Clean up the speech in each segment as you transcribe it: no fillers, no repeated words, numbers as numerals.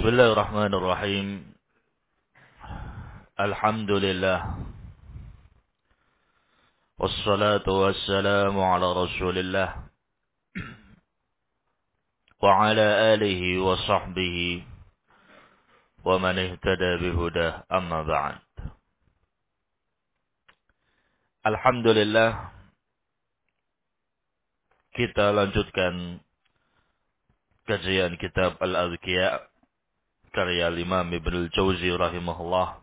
Bismillahirrahmanirrahim. Alhamdulillah. Wassalatu wassalamu ala Rasulillah wa ala alihi wa sahbihi wa man ihtada bihudah, amma ba'd. Alhamdulillah, kita lanjutkan kajian kitab Al-Adhkiya karya Imam Ibnul Jauzi rahimahullah.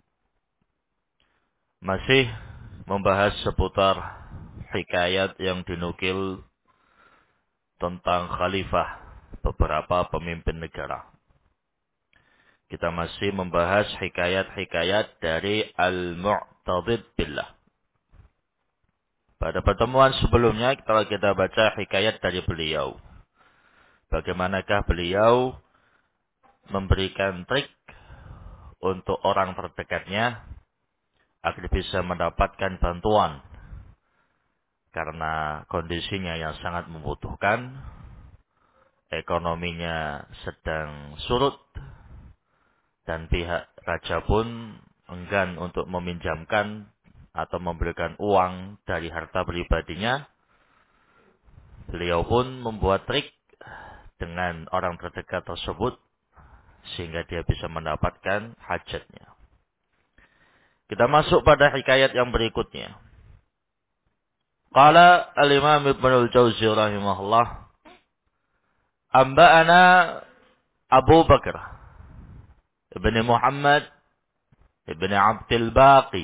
Masih membahas seputar hikayat yang dinukil tentang khalifah beberapa pemimpin negara. Kita masih membahas hikayat-hikayat dari Al-Mu'tadid Billah. Pada pertemuan sebelumnya kita baca hikayat dari beliau. Bagaimanakah beliau memberikan trik untuk orang terdekatnya agar bisa mendapatkan bantuan karena kondisinya yang sangat membutuhkan, ekonominya sedang surut, dan pihak raja pun enggan untuk meminjamkan atau memberikan uang dari harta pribadinya. Beliau pun membuat trik dengan orang terdekat tersebut sehingga dia bisa mendapatkan hajatnya. Kita masuk pada hikayat yang berikutnya. Qala al-Imam Ibnul Jauzi rahimahullah, Amba'ana Abu Bakar Ibn Muhammad Ibn Abdul Baqi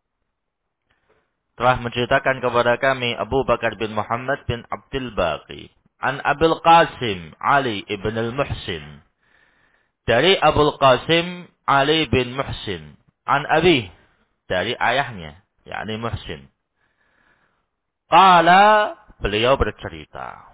telah menceritakan kepada kami Abu Bakar bin Muhammad bin Abdul Baqi an Abul Qasim Ali ibn al-Muhsin, dari Abul Qasim Ali bin Muhsin, an Abi, dari ayahnya yakni Muhsin. Qala, beliau bercerita,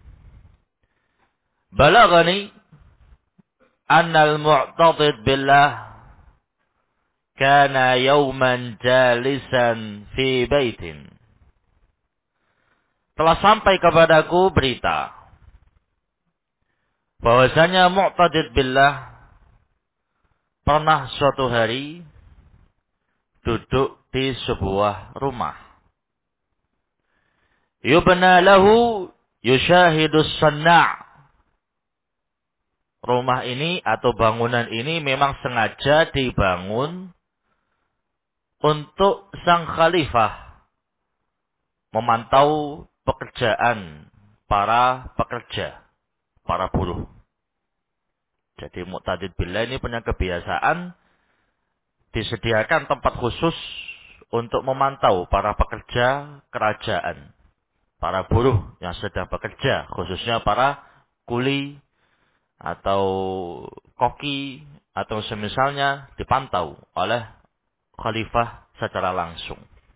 Balagani anna al-Mu'tadid billah kana yawman jalisan fi baitin. Telah sampai kepadaku berita bahwasanya Mu'tadid billah pernah suatu hari duduk di sebuah rumah. Yubna lahu yushahidus sanna'. Rumah ini atau bangunan ini memang sengaja dibangun untuk sang khalifah memantau pekerjaan para pekerja, para buruh. Jadi Mu'tadid billah ini punya kebiasaan disediakan tempat khusus untuk memantau para pekerja kerajaan, para buruh yang sedang bekerja, khususnya para kuli atau koki atau semisalnya, dipantau oleh khalifah secara langsung.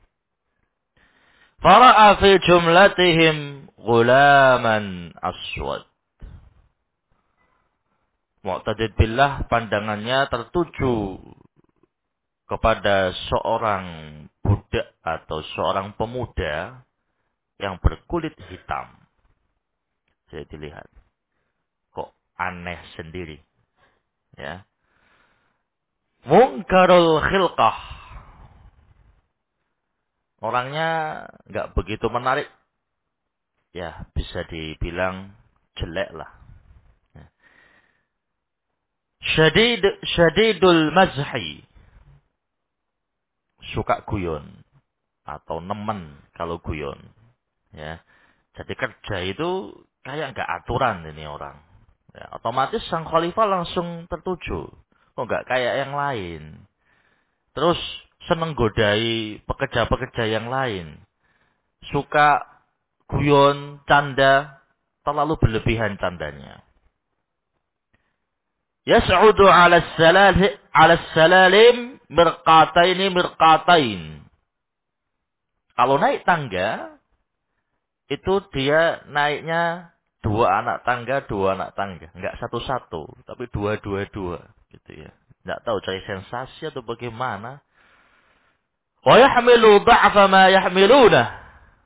Fara'a fi jumlatihim ghulaman aswad. Mu'tadid billah pandangannya tertuju kepada seorang budak atau seorang pemuda yang berkulit hitam. Jadi dilihat, kok aneh sendiri, ya. Munkarul khilqah, orangnya nggak begitu menarik, ya bisa dibilang jelek lah. Syadidul mazhi, suka guyon atau nemen kalau guyon, ya. Jadi kerja itu kayak nggak aturan ini orang, ya, otomatis sang khalifah langsung tertuju. Kok nggak kayak yang lain? Terus seneng godai pekerja-pekerja yang lain, suka guyon, canda, terlalu berlebihan candanya. Yas'udu 'ala salalim mirqatain. Kalau naik tangga itu dia naiknya dua anak tangga, enggak satu-satu, tapi dua gitu ya. Enggak tahu cari sensasi atau bagaimana. Wa yahmilu dha'fa ma yahmiluna.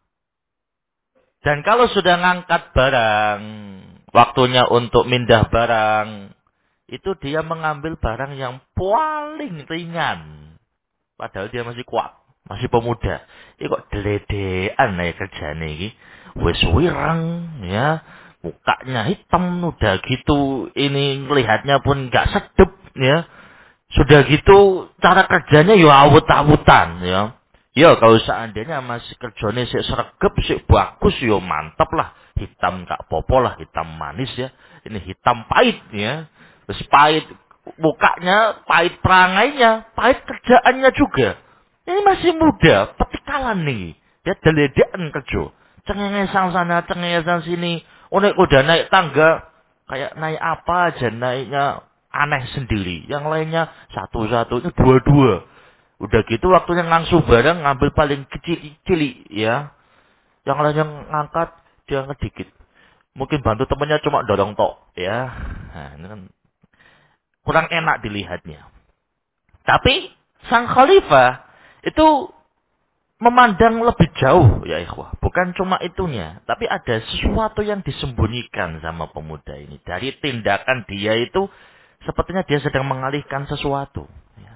Dan kalau sudah ngangkat barang, waktunya untuk mindah barang, itu dia mengambil barang yang paling ringan. Padahal dia masih kuat, masih pemuda. Ini kok deledean ya kerjanya ini. Wes wireng ya, mukanya hitam udah gitu. Ini melihatnya pun nggak sedep ya. Sudah gitu cara kerjanya ya awut-awutan ya. Ya kalau seandainya masih kerjanya sik sregep sik bagus ya mantap lah. Hitam tak popo lah, hitam manis ya. Ini hitam pahit ya. Terus pahit mukanya, pahit perangainya, pahit kerjaannya juga. Ini masih muda, petikalan nih. Dia deledekan kerja. Cengengesan sana, cengengesan sini. Oh, udah naik tangga, kayak naik apa aja, naiknya aneh sendiri. Yang lainnya satu-satu, itu dua-dua. Udah gitu waktunya ngangsu barang, ngambil paling kecil ya. Yang lainnya ngangkat, dia ngedikit. Mungkin bantu temennya cuma dorong tok, ya. Nah, ini kan kurang enak dilihatnya. Tapi sang khalifah itu memandang lebih jauh ya ikhwah. Bukan cuma itunya, tapi ada sesuatu yang disembunyikan sama pemuda ini. Dari tindakan dia itu sepertinya dia sedang mengalihkan sesuatu. Ya.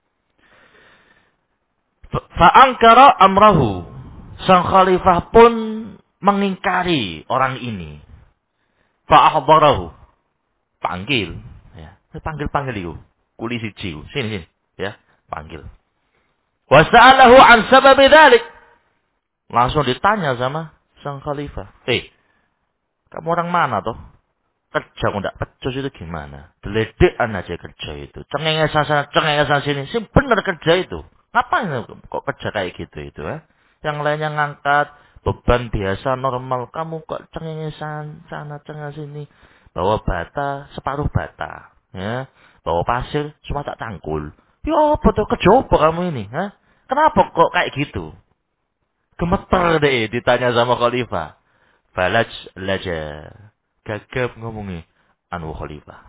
Fa'angkara amrahu. Sang khalifah pun mengingkari orang ini. Fa'ahdarahu. Panggil. Ya. Panggil itu. Kuli siji. Sini. Ya. Panggil. Wasa'alahu an sababi dhalik. Langsung ditanya sama sang khalifah. Kamu orang mana toh? Kerja kok ndak pecus itu gimana? Deledekan aja kerja itu. Cengengesan sana, cengengesan sini. Sih bener kerja itu. Ngapain kok kerja kayak gitu itu? Yang lainnya ngangkat beban biasa normal. Kamu kok cengengesan sana, cengengesan sini. Bawa bata, separuh bata. Ya. Bawa pasir, cuma tak tangkul. Ya apa tuh kerja apa kamu ini? Kenapa kok kayak gitu? Gemeter deh ditanya sama khalifah. Falaj laja. Gagap ngomongnya. Anu khalifah.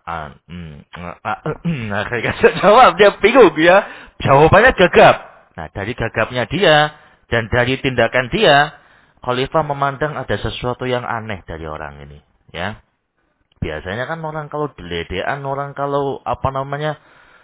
Akhirnya jawab. Dia bingung ya. Jawabannya gagap. Nah dari gagapnya dia. Dan dari tindakan dia. Khalifah memandang ada sesuatu yang aneh dari orang ini. Ya. Biasanya kan orang kalau deledean. Orang kalau apa namanya.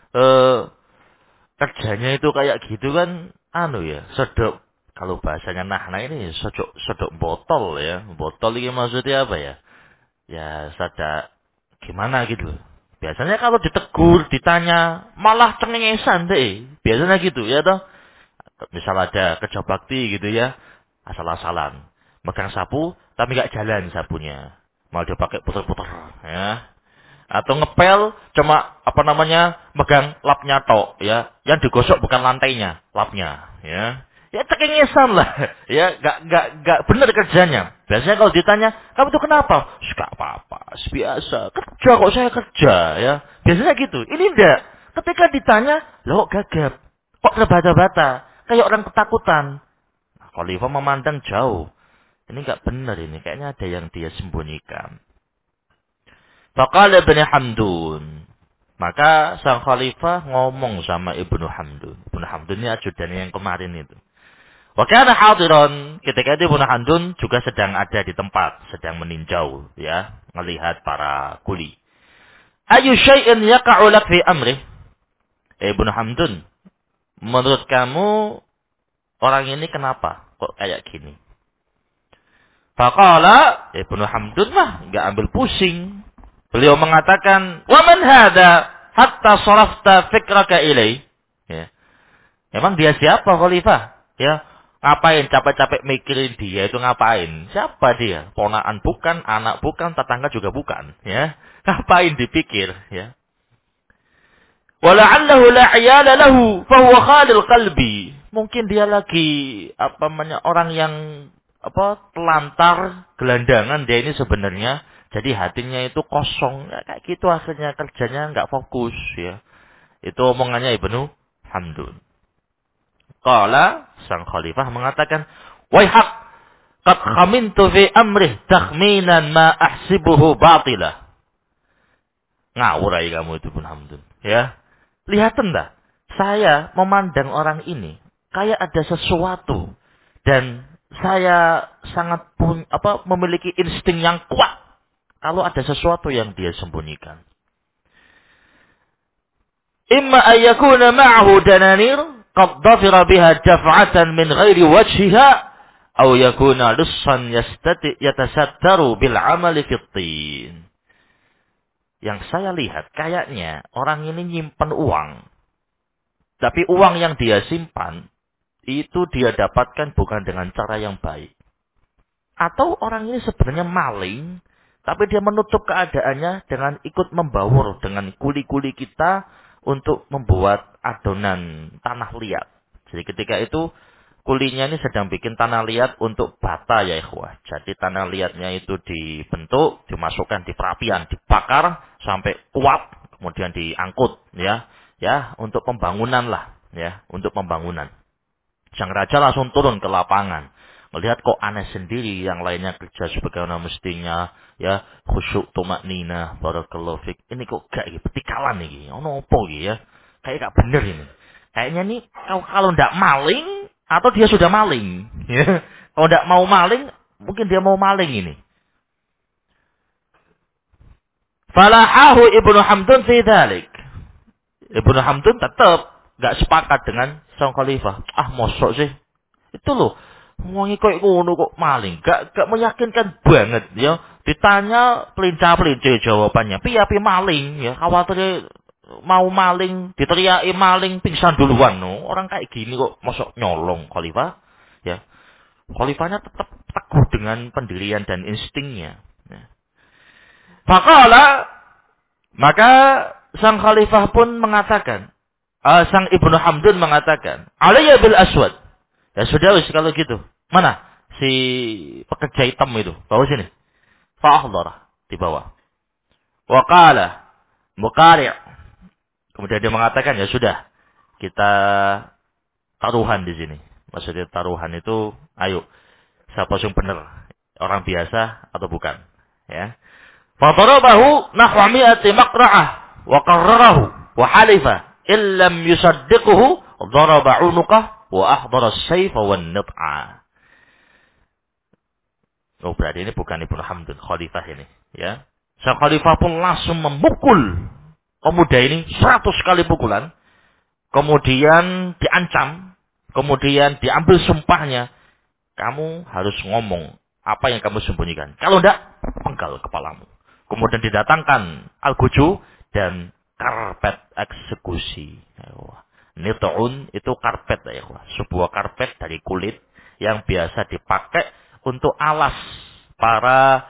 Kerjanya itu kayak gitu kan. Anu ya. Sedok. Kalau bahasanya nah ini sedok botol ya. Botol ini maksudnya apa ya? Ya sada gimana gitu. Biasanya kalau ditegur, ditanya, malah cengengesan deh. Biasanya gitu ya toh. Misal ada kerja bakti gitu ya. Asal-asalan. Megang sapu, tapi gak jalan sapunya. Malah dia pakai puter-puter ya. Atau ngepel cuma apa namanya megang lapnya tok ya, yang digosok bukan lantainya, lapnya ya. Ya cengengesan lah ya, gak benar kerjanya. Biasanya kalau ditanya kamu itu kenapa, gak apa-apa biasa kerja, kok saya kerja ya, biasanya gitu. Ini enggak, ketika ditanya lo gagap, kok terbata-bata kayak orang ketakutan. Nah, Khalifah memandang jauh, ini gak benar, ini kayaknya ada yang dia sembunyikan. Faqala Ibnu Hamdun. Maka sang khalifah ngomong sama Ibnu Hamdun. Ibnu Hamdun ini ajudannya yang kemarin itu. Wa kana hadiran, ketika itu Ibnu Hamdun juga sedang ada di tempat, sedang meninjau ya, melihat para kuli. Ayu syai'in yaqa'u lak fi amrih? Ibnu Hamdun, menurut kamu orang ini kenapa kok kayak gini? Faqala Ibnu Hamdun mah enggak ambil pusing. Beliau mengatakan, "Wa man hada hatta sarafta fikraka ilai?" Ya. Emang dia siapa khalifah? Ya. Ngapain capek-capek mikirin dia itu ngapain? Siapa dia? Ponakan bukan, anak bukan, tetangga juga bukan, ya. Ngapain dipikir, ya. Wala'allahu la 'iyala lahu fa huwa khalil qalbi. Mungkin dia lagi apa namanya orang yang telantar, gelandangan dia ini sebenarnya. Jadi hatinya itu kosong, ya, kayak gitu akhirnya kerjanya nggak fokus ya. Itu omongannya Ibnu Hamdun. Qala sang khalifah mengatakan, "Waihak, qad khamintu fi amrih takhminan ma ahsibuhu batilah." Ngawur aja kamu itu Ibnu Hamdun, ya. Lihat enggak? Saya memandang orang ini kayak ada sesuatu dan saya sangat memiliki insting yang kuat kalau ada sesuatu yang dia sembunyikan. imma ayyakuna ma'ahu dananir qad dhafira biha daf'atan min ghairi wajhiha aw yakuna lussan yatasattaru bil 'amali fit tin. Yang saya lihat kayaknya orang ini nyimpan uang. Tapi uang yang dia simpan itu dia dapatkan bukan dengan cara yang baik. Atau orang ini sebenarnya maling, tapi dia menutup keadaannya dengan ikut membaur dengan kuli-kuli kita untuk membuat adonan tanah liat. Jadi ketika itu kulinya ini sedang bikin tanah liat untuk bata ya ikhwah. Jadi tanah liatnya itu dibentuk, dimasukkan di perapian, dibakar sampai kuat, kemudian diangkut ya. Ya, untuk pembangunan lah ya, untuk pembangunan. Sang raja langsung turun ke lapangan. Melihat kok aneh sendiri, yang lainnya kerja sebagaimana mestinya, ya, khusyuk tumaknina, barakallahu fik. Ini kok gak gitu, petikalan nih, ono opo gitu ya. Kayak gak bener ini. Kayaknya nih kalau ndak maling atau dia sudah maling, ya. Kalau ndak mau maling, mungkin dia mau maling ini. Falahahu Ibnu Hamdun fi dzalik. Ibnu Hamdun tetap gak sepakat dengan sang khalifah. Ah, mosok sih. Itu loh. Wong koyo ngono kok maling. Gak meyakinkan banget ya. Ditanya pelincah-pelincah jawabannya. Piye maling ya. Khawatir mau maling, diteriaki maling pingsan duluan no. Orang kayak gini kok mosok nyolong khalifah. Ya. Khalifahnya tetap teguh dengan pendirian dan instingnya. Ya. Maka sang khalifah pun mengatakan, sang Ibnu Hamdun mengatakan, "Alayya bil aswad." Ya sudah wis kalau gitu. Mana si pekerja hitam itu? Bawa sini. Fa'ahdara, dibawa. Wa qala muqari'. Kemudian dia mengatakan, "Ya sudah, kita taruhan di sini." Maksudnya taruhan itu, ayo, siapa yang benar? Orang biasa atau bukan? Ya. Fadarabahu nahwa mi'ati maqra'ah wa qarrarahu wa halifa illam yusaddiquhu daraba 'unuqah wa ahdara as-sayfa wan nit'a. Oh, berarti ini bukan Ibnu Hamdun, khalifah ini, ya. Sang khalifah pun langsung memukul pemuda ini 100 kali pukulan, kemudian diancam, kemudian diambil sumpahnya. Kamu harus ngomong apa yang kamu sembunyikan. Kalau tidak, penggal kepalamu. Kemudian didatangkan al-guju dan karpet eksekusi. Nit'un itu karpet ya, sebuah karpet dari kulit yang biasa dipakai untuk alas para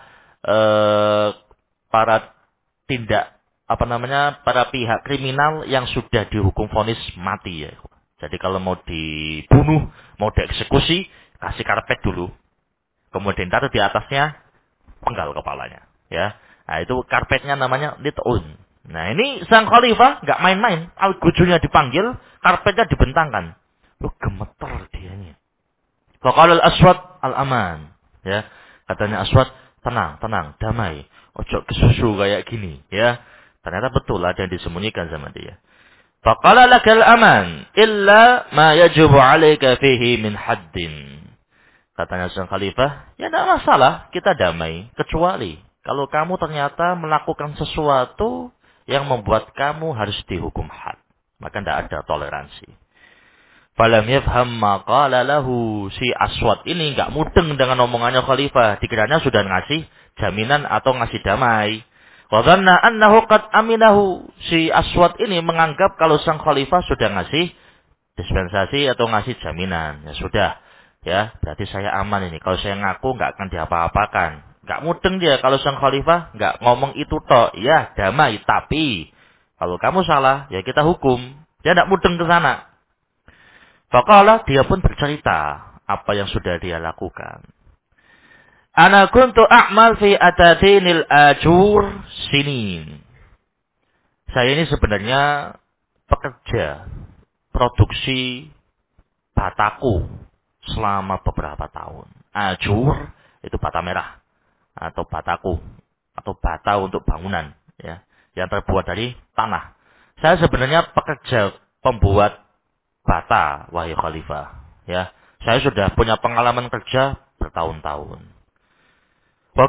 para tindak para pihak kriminal yang sudah dihukum vonis mati ya. Jadi kalau mau dibunuh, mau dieksekusi, kasih karpet dulu. Kemudian taruh di atasnya, penggal kepalanya. Ya, nah itu karpetnya namanya lit'un. Nah ini sang khalifah nggak main-main. Al-gujunya dipanggil, karpetnya dibentangkan. Lu gemeter dianya. Faqala al-aswad al-aman. Ya, katanya Aswad, tenang, damai. Ojo kesusu kayak gini. Ya, ternyata betul ada yang disembunyikan sama dia. Faqala lakal aman illa ma yajibu 'alaika fihi min haddin. Katanya sang khalifah, ya tidak masalah, kita damai. Kecuali kalau kamu ternyata melakukan sesuatu yang membuat kamu harus dihukum had. Maka tidak ada toleransi. Falam yafham maqala lahu. Si Aswad ini enggak mudeng dengan omongannya khalifah. Dikiranya sudah ngasih jaminan atau ngasih damai. Wa dhanna annahu qad aminahu. Si Aswad ini menganggap kalau sang khalifah sudah ngasih dispensasi atau ngasih jaminan. Ya sudah. Ya, berarti saya aman ini. Kalau saya ngaku enggak akan diapa-apakan. Enggak mudeng dia kalau sang khalifah enggak ngomong itu toh. Ya, damai, tapi kalau kamu salah, ya kita hukum. Dia enggak mudeng ke sana. Faqala, dia pun bercerita apa yang sudah dia lakukan. Ana kuntu a'mal fi atatinil ajur sinin. Saya ini sebenarnya pekerja produksi bataku selama beberapa tahun. Ajur itu bata merah atau bataku atau bata untuk bangunan, ya, yang terbuat dari tanah. Saya sebenarnya pekerja pembuat bata, wahai khalifah. Ya, saya sudah punya pengalaman kerja bertahun-tahun. Wa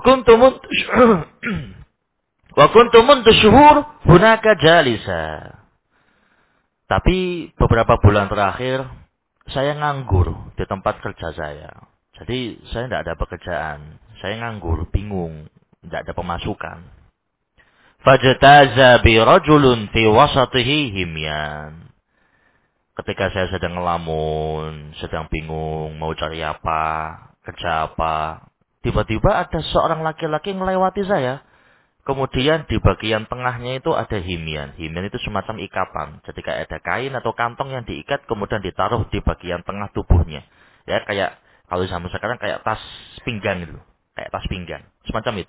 kuntu mundu syuhur hunaka jalisa. Tapi beberapa bulan terakhir saya nganggur di tempat kerja saya. Jadi saya tidak ada pekerjaan. Saya nganggur, bingung, tidak ada pemasukan. Fajtaza bi rajulun fi wasatihi himyan. Ketika saya sedang ngelamun, sedang bingung mau cari apa, kerja apa, tiba-tiba ada seorang laki-laki melewati saya. Kemudian di bagian tengahnya itu ada himyan. Himyan itu semacam ikatan. Jadi kayak ada kain atau kantong yang diikat kemudian ditaruh di bagian tengah tubuhnya. Ya kayak kalau zaman sekarang kayak tas pinggang itu. Kayak tas pinggang. Semacam itu.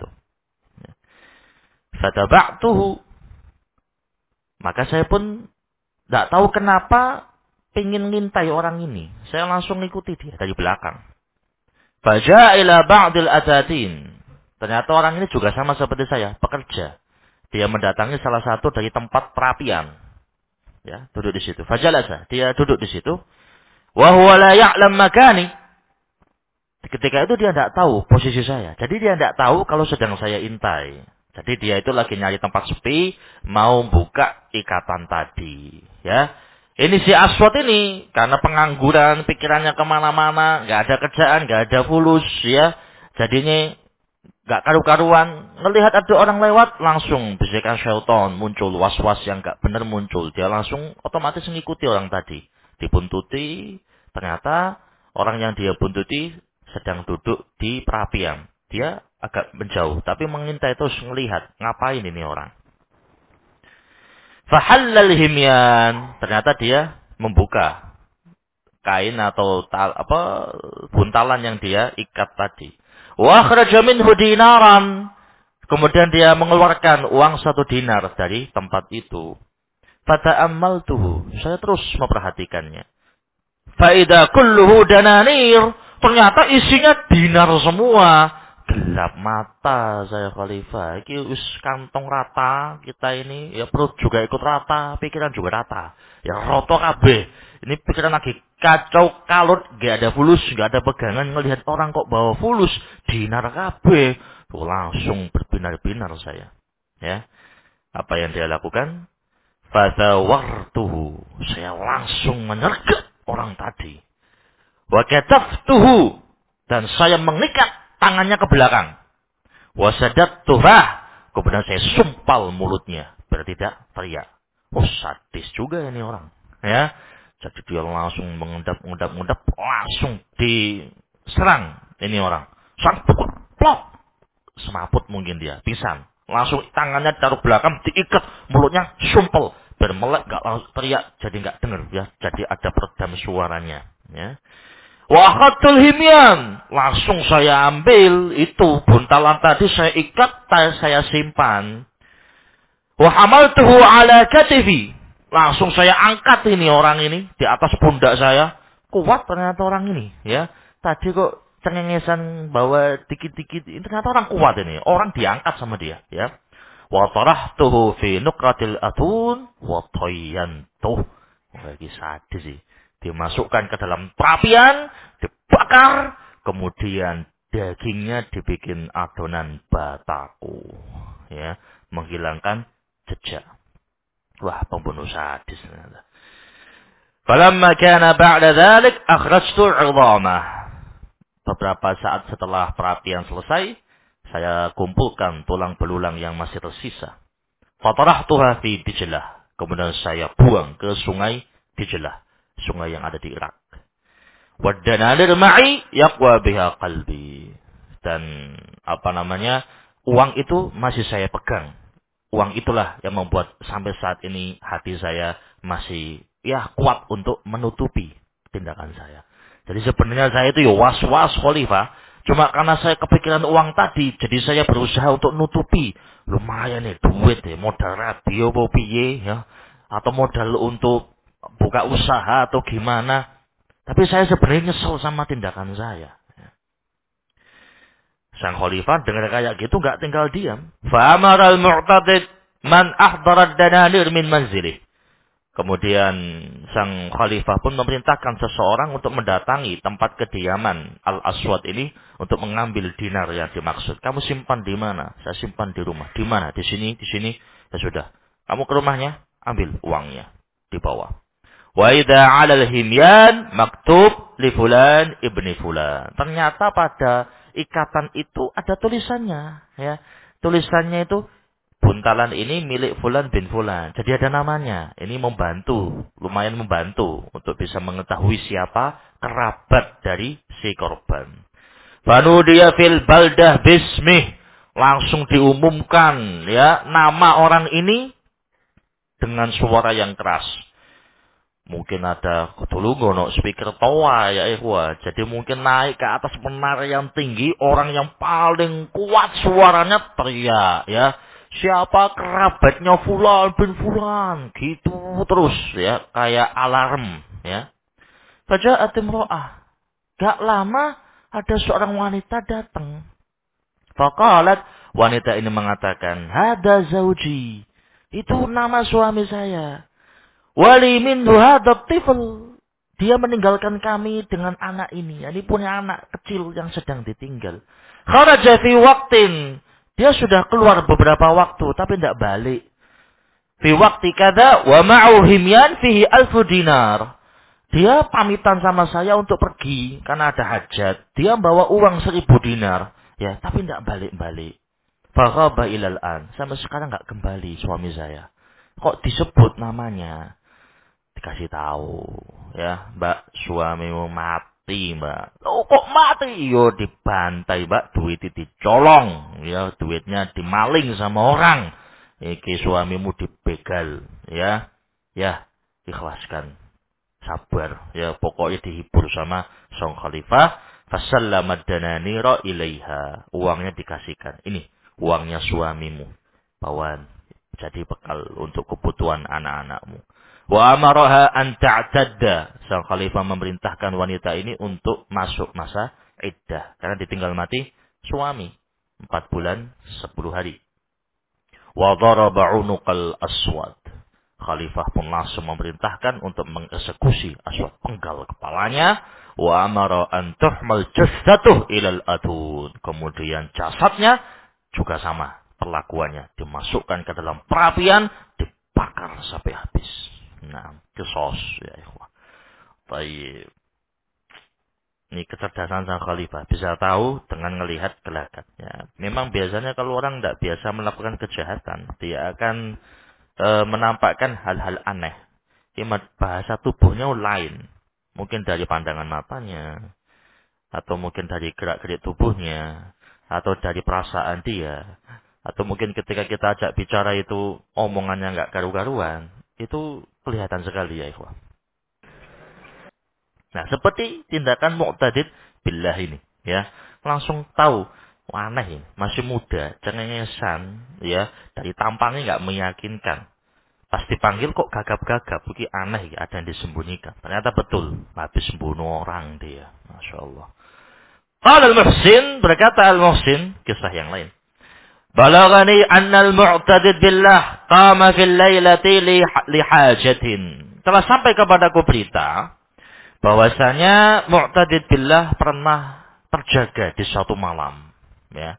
Fataba'tuhu. Maka saya pun tidak tahu kenapa pengen ngintai orang ini. Saya langsung ngikuti dia dari belakang. Faja'a ila ba'dil atatin. Ternyata orang ini juga sama seperti saya, pekerja. Dia mendatangi salah satu dari tempat perapian. Ya, duduk di situ. Fajalasa, dia duduk di situ. Wa huwa la ya'lam makani. Ketika itu dia tidak tahu posisi saya. Jadi dia tidak tahu kalau sedang saya intai. Jadi dia itu lagi nyari tempat sepi, mau buka ikatan tadi. Ya, ini si Aswad ini karena pengangguran, pikirannya kemana-mana, nggak ada kerjaan, nggak ada fulus, ya. Jadinya nggak karu-karuan, ngelihat ada orang lewat, langsung bisikan syaitan muncul, was-was yang nggak benar muncul. Dia langsung otomatis mengikuti orang tadi. Dibuntuti, ternyata orang yang dia buntuti sedang duduk di perapian. Dia agak menjauh, tapi mengintai terus melihat, ngapain ini orang. Fahallal himyan, ternyata dia membuka kain atau buntalan yang dia ikat tadi. Wa akhraja minhu dinaran. Kemudian dia mengeluarkan uang 1 dinar dari tempat itu. Fata'ammaltuhu. Saya terus memperhatikannya. Faida kulluhu dananir. Ternyata isinya dinar semua. Gelap mata saya Khalifah. Iki wis kantong rata kita ini. Ya perut juga ikut rata. Pikiran juga rata. Ya roto kabeh. Ini pikiran lagi kacau kalut. Gak ada fulus. Gak ada pegangan. Ngelihat orang kok bawa fulus. Dinar kabeh. Tuh langsung berbinar-binar saya. Ya. Apa yang dia lakukan? Fadawartuhu. Saya langsung menyergap orang tadi. Wa kataftuhu. Dan saya mengikat tangannya ke belakang. Wa sadattuhah. Kemudian saya sumpal mulutnya. Biar tidak teriak. Oh sadis juga ini orang. Ya. Jadi dia langsung mengundap-undap. Langsung diserang ini orang. Sang plok. Semaput mungkin dia. Pingsan. Langsung tangannya taruh belakang. Diikat. Mulutnya sumpel. Biar melek gak langsung teriak. Jadi gak dengar. Ya. Jadi ada peredam suaranya. Ya. Wa akhadtul himyan. Langsung saya ambil itu buntalan tadi saya ikat, saya simpan. Wa hamaltuhu ala katifi. Langsung saya angkat ini orang ini di atas pundak saya. Kuat ternyata orang ini, ya. Tadi kok cengengesan bawa dikit-dikit, ini ternyata orang kuat ini. Orang diangkat sama dia, ya. Wa tarahtuhu fi nuqratil atun wa tayyantuh. Lagi sadis sih. Dimasukkan ke dalam perapian, dibakar, kemudian dagingnya dibikin adonan bataku, ya, menghilangkan jejak. Wah, pembunuh sadis. Falamma kana ba'da dzalik akhrajtu 'idhamah. Beberapa saat setelah perapian selesai, saya kumpulkan tulang belulang yang masih tersisa. Fatarahtuha fi Dijlah. Kemudian saya buang ke sungai Dijlah, sungai yang ada di Irak. Wadananir ma'i yaqwa biha qalbi. Dan uang itu masih saya pegang. Uang itulah yang membuat sampai saat ini hati saya masih kuat untuk menutupi tindakan saya. Jadi sebenarnya saya itu was-was Khalifah. Cuma karena saya kepikiran uang tadi, jadi saya berusaha untuk nutupi. Lumayan nih duit ya, modal radio piye ya, atau modal untuk buka usaha atau gimana. Tapi saya sebenarnya nyesel sama tindakan saya. Sang Khalifah dengar kayak gitu nggak tinggal diam. Fa'amara al-mu'tadid man ahdara ad-dananir min manzilih. Kemudian sang Khalifah pun memerintahkan seseorang untuk mendatangi tempat kediaman Al-Aswad ini untuk mengambil dinar yang dimaksud. Kamu simpan di mana? Saya simpan di rumah. Di mana? Di sini, di sini. Ya sudah. Kamu ke rumahnya, ambil uangnya. Dibawa. Wa idza 'alal himyan maktub li fulan ibni fulan. Ternyata pada ikatan itu ada tulisannya, ya. Tulisannya itu buntalan ini milik fulan bin fulan. Jadi ada namanya. Ini membantu, lumayan membantu untuk bisa mengetahui siapa kerabat dari si korban. Fanudiya fil baldah bismih. Langsung diumumkan ya nama orang ini dengan suara yang keras. Mungkin ada dulu ngono speaker toa ya ikhwah. Jadi mungkin naik ke atas menara yang tinggi, orang yang paling kuat suaranya teriak ya. Siapa kerabatnya fulan bin fulan, gitu terus ya, kayak alarm ya. Faja'at imra'ah. Gak lama ada seorang wanita datang. Faqalat, wanita ini mengatakan, "Hada zauji." Itu nama suami saya. Wali minhu hadha tifl. Dia meninggalkan kami dengan anak ini. Ini punya anak kecil yang sedang ditinggal. Kharaja fi waqtin. Dia sudah keluar beberapa waktu tapi tidak balik. Fi waqti kada wa ma'u himyan fihi alfu dinar. Dia pamitan sama saya untuk pergi karena ada hajat. Dia bawa uang 1.000 dinar. Ya, tapi tidak balik-balik. Faghaba ilal an. Sampai sekarang nggak kembali suami saya. Kok disebut namanya? Dikasih tahu, ya, Mbak, suamimu mati, Mbak. Oh, kok mati? Yo, dibantai, Mbak. Duitnya dicolong, ya, duitnya dimaling sama orang. Iki suamimu dibegal, ya. Ya, ikhlaskan. Sabar, ya, pokoknya dihibur sama sang khalifah. Fasallama dananira ilaiha. Uangnya dikasihkan. Ini uangnya suamimu. Bawan, jadi bekal untuk kebutuhan anak-anakmu. Wa amaraha an ta'tadda. Sang khalifah memerintahkan wanita ini untuk masuk masa iddah. Karena ditinggal mati suami. 4 bulan 10 hari. Wa daraba unuqal aswad. Khalifah pun langsung memerintahkan untuk mengeksekusi aswad, penggal kepalanya. Wa amara an tuhmal jassatuh ilal adun. Kemudian jasadnya juga sama perlakuannya. Dimasukkan ke dalam perapian, dibakar sampai habis. Nah, kesos ya ikhwah. Baik. Ini kecerdasan sang khalifah. Bisa tahu dengan melihat gelagatnya. Memang biasanya kalau orang tidak biasa melakukan kejahatan, dia akan menampakkan hal-hal aneh. Imat bahasa tubuhnya lain. Mungkin dari pandangan matanya. Atau mungkin dari gerak-gerik tubuhnya. Atau dari perasaan dia. Atau mungkin ketika kita ajak bicara itu omongannya nggak karu-karuan. Itu kelihatan sekali ya ikhwah. Nah, seperti tindakan Mu'tadid billah ini, ya. Langsung tahu, aneh ini, masih muda, cengengesan, ya. Dari tampangnya nggak meyakinkan. Pas dipanggil kok gagap-gagap, begini aneh, ya, ada yang disembunyikan. Ternyata betul, habis membunuh orang dia. Masya Allah. Qala al-Muhsin, berkata al-Muhsin, kisah yang lain. Balagani annal Mu'tadid billah qama fil lailati li hajatin. Telah sampai kepadaku berita bahwasanya Mu'tadid billah pernah terjaga di suatu malam, ya.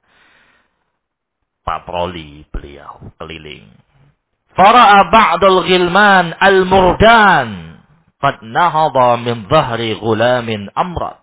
Patroli beliau keliling. Fara'a ba'dul ghilman al-murdan qad nahadha min dhahri ghulamin amrat.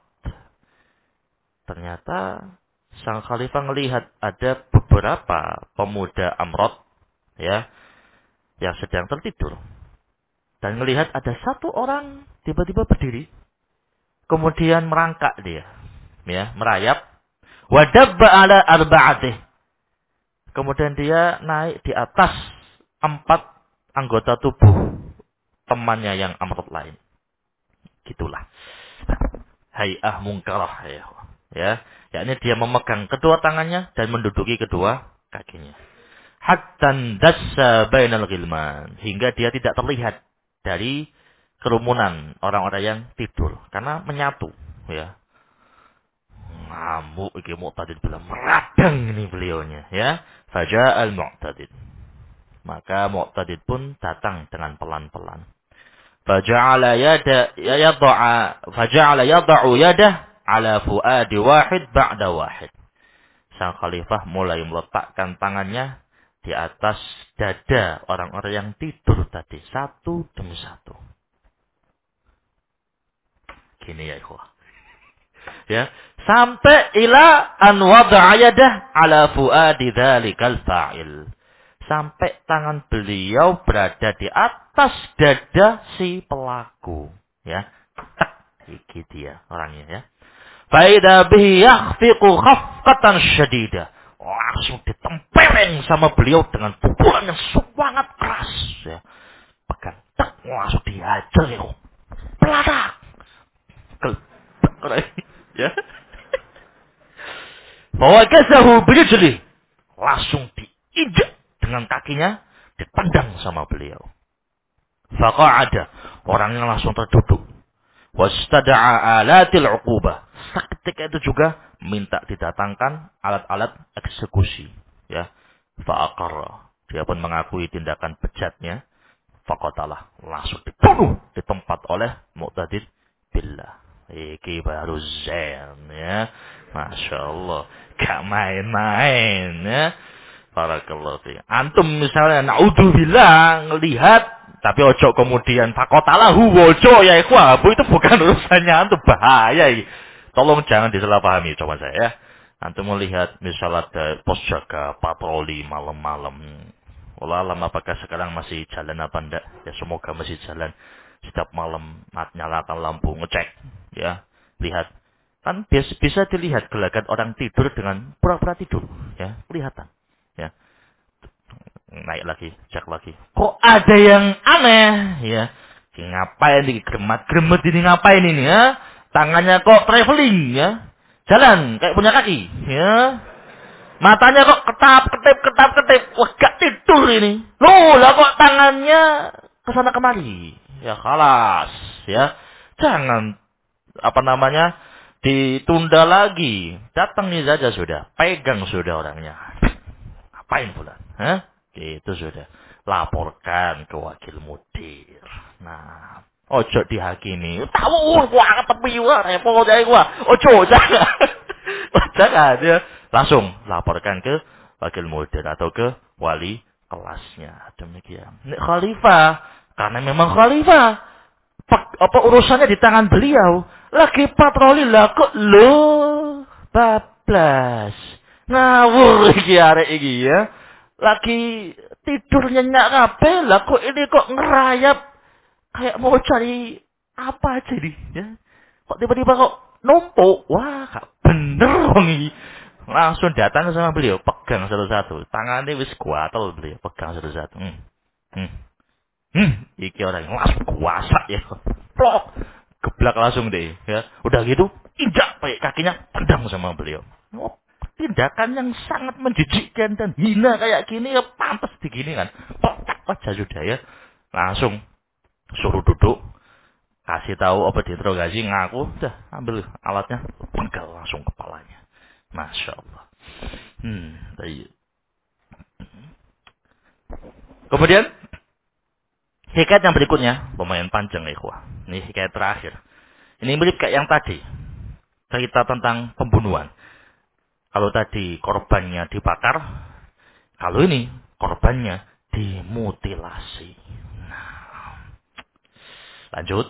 Ternyata sang khalifah melihat ada beberapa pemuda amrat, ya, yang sedang tertidur. Dan melihat ada satu orang tiba-tiba berdiri. Kemudian merangkak dia. Ya, merayap. Wadabba ala arba'atih. Kemudian dia naik di atas 4 anggota tubuh temannya yang amrut lain. Gitulah. Hay'ah mungkarah. Ya, yakni dia memegang kedua tangannya dan menduduki kedua kakinya. Hatta dassa bainal ghilman, hingga dia tidak terlihat dari kerumunan orang-orang yang tidur karena menyatu, ya. Ngamuk iki Mu'tadid bilang meradang ini beliaunya, ya. Faja'al Mu'tadid. Maka Mu'tadid pun datang dengan pelan-pelan. Faja'ala yada'u yadah ala fuadi wahid ba'da wahid. Sang khalifah mulai meletakkan tangannya di atas dada orang-orang yang tidur tadi, satu demi satu. gini ya ikhwah. Ya, sampai ila an wada'a yadah ala fuadi dzalikal fa'il. Sampai tangan beliau berada di atas dada si pelaku, ya. Tak, iki dia orangnya ya. Faida bihi yakhfiqu khafqatan syadida. Langsung ditempeleng sama beliau dengan pukulan yang sangat keras, ya. Pegang, tak, langsung dihajar ya. Pelatak. Ya. Bahwa kasahu bijli. Langsung diinjak dengan kakinya, ditendang sama beliau. Faqa'ada, orangnya langsung terduduk. Wastada'a alatil uqubah. Seketika itu juga minta didatangkan alat-alat eksekusi, ya. Fa'aqarra, dia pun mengakui tindakan bejatnya. Faqatalah, langsung dibunuh di tempat oleh Mu'tadid billah. Iki baru zen, ya. Masya Allah, gak main-main, ya. Barakallahu fiik. Antum misalnya naudzubillah ngelihat, tapi ojo kemudian fakotalahu wojo ya ikhwah, itu bukan urusannya antum, bahaya ini. Tolong jangan disalahpahami coba saya ya. Antum melihat misalnya ada pos jaga patroli malam-malam. Wallahualam apakah sekarang masih jalan apa enggak? Ya semoga masih jalan. Setiap malam nyalakan lampu ngecek, ya. Lihat. Kan bisa dilihat gelagat orang tidur dengan pura-pura tidur, ya, kelihatan. Ya. Naik lagi, cek lagi. Kok ada yang aneh, ya? Ngapain ini gremet ini, ngapain ini, ya? Tangannya kok traveling, ya? Jalan kayak punya kaki, ya? Matanya kok ketap-ketip. Wah, gak tidur ini. Loh, lah kok tangannya kesana kemari. Ya, khalas, ya. Jangan ditunda lagi. Datangi saja sudah, pegang sudah orangnya. Apain pula? Hah? Itu sudah. Laporkan ke wakil mudir. Nah, ojo dihakimi. Tahu gua tepi gua, repot aja gua. Ojo jangan. Jangan ya. Langsung laporkan ke wakil mudir atau ke wali kelasnya. Demikian. Nek khalifah, karena memang khalifah. Urusannya di tangan beliau. Lagi patroli lah kok lo bablas. Ngawur iki arek iki ya. Lagi tidur nyenyak kabeh lah kok ini kok ngerayap kayak mau cari apa aja nih ya. Kok tiba-tiba kok numpuk. Wah, gak bener wong iki. Langsung datang sama beliau, pegang satu-satu. Tangannya wis kuatel beliau, pegang satu-satu. Iki orang yang langsung kuasa ya. Plok. Geblak langsung deh ya. Udah gitu, injak pakai kakinya, tendang sama beliau. Oh, tindakan yang sangat menjijikkan dan hina kayak gini ya pantas digini kan. Potak aja sudah ya. Langsung suruh duduk, kasih tahu apa diinterogasi, ngaku, dah ambil alatnya, penggal langsung kepalanya. Masya Allah. Kemudian hikayat yang berikutnya lumayan panjang ya ikhwah. Ini hikayat terakhir. Ini mirip kayak yang tadi. Cerita tentang pembunuhan. Kalau tadi korbannya dibakar, kalau ini korbannya dimutilasi. Nah, lanjut.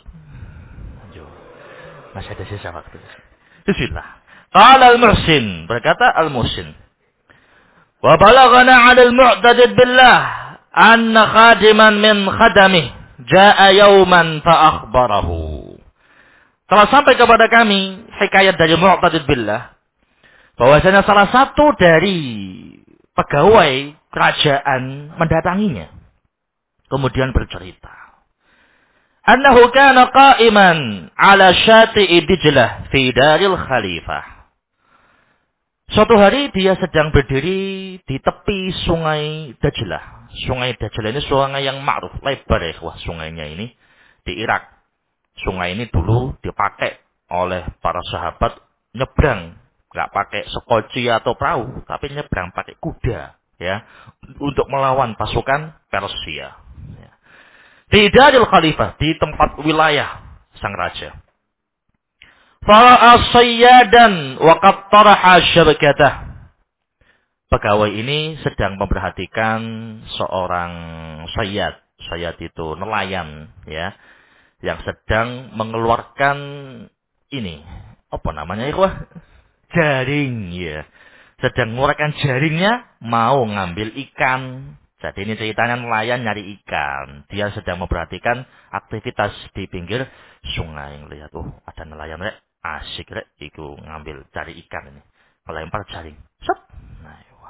Masih ada sisa waktu. Bismillah. Qala al-Muhsin, berkata al-Muhsin. Wa balaghana 'ala al-Mu'tadid billah anna khadiman min khadamih jaa yawman fa akhbarahu. Telah sampai kepada kami hikayat dari Mu'tadid billah bahwasanya salah satu dari pegawai kerajaan mendatanginya. Kemudian bercerita. Annahu kana qa'iman 'ala syati'i Dijlah fi daril khalifah. Suatu hari dia sedang berdiri di tepi sungai Dajlah. Sungai Dajlah ini sungai yang ma'ruf, lebar ya, wah sungainya ini di Irak. Sungai ini dulu dipakai oleh para sahabat nyebrang, nggak pakai sekoci atau perahu, tapi nyebrang pakai kuda, ya, untuk melawan pasukan Persia. Ya. Di Daril Khalifah, di tempat wilayah sang raja. Fara'a sayyadan wa qad taraha syabakatah. Pegawai ini sedang memperhatikan seorang sayyad. Sayyad itu nelayan, ya, yang sedang mengeluarkan ini apa namanya ikhwah? Jaring ya. Sedang menguraikan jaringnya mau ngambil ikan. Jadi ini ceritanya nelayan nyari ikan. Dia sedang memperhatikan aktivitas di pinggir sungai. Lihat, ada nelayan rek, asik rek, iku ngambil cari ikan ini. Melempar jaring. Set. Nah, wah.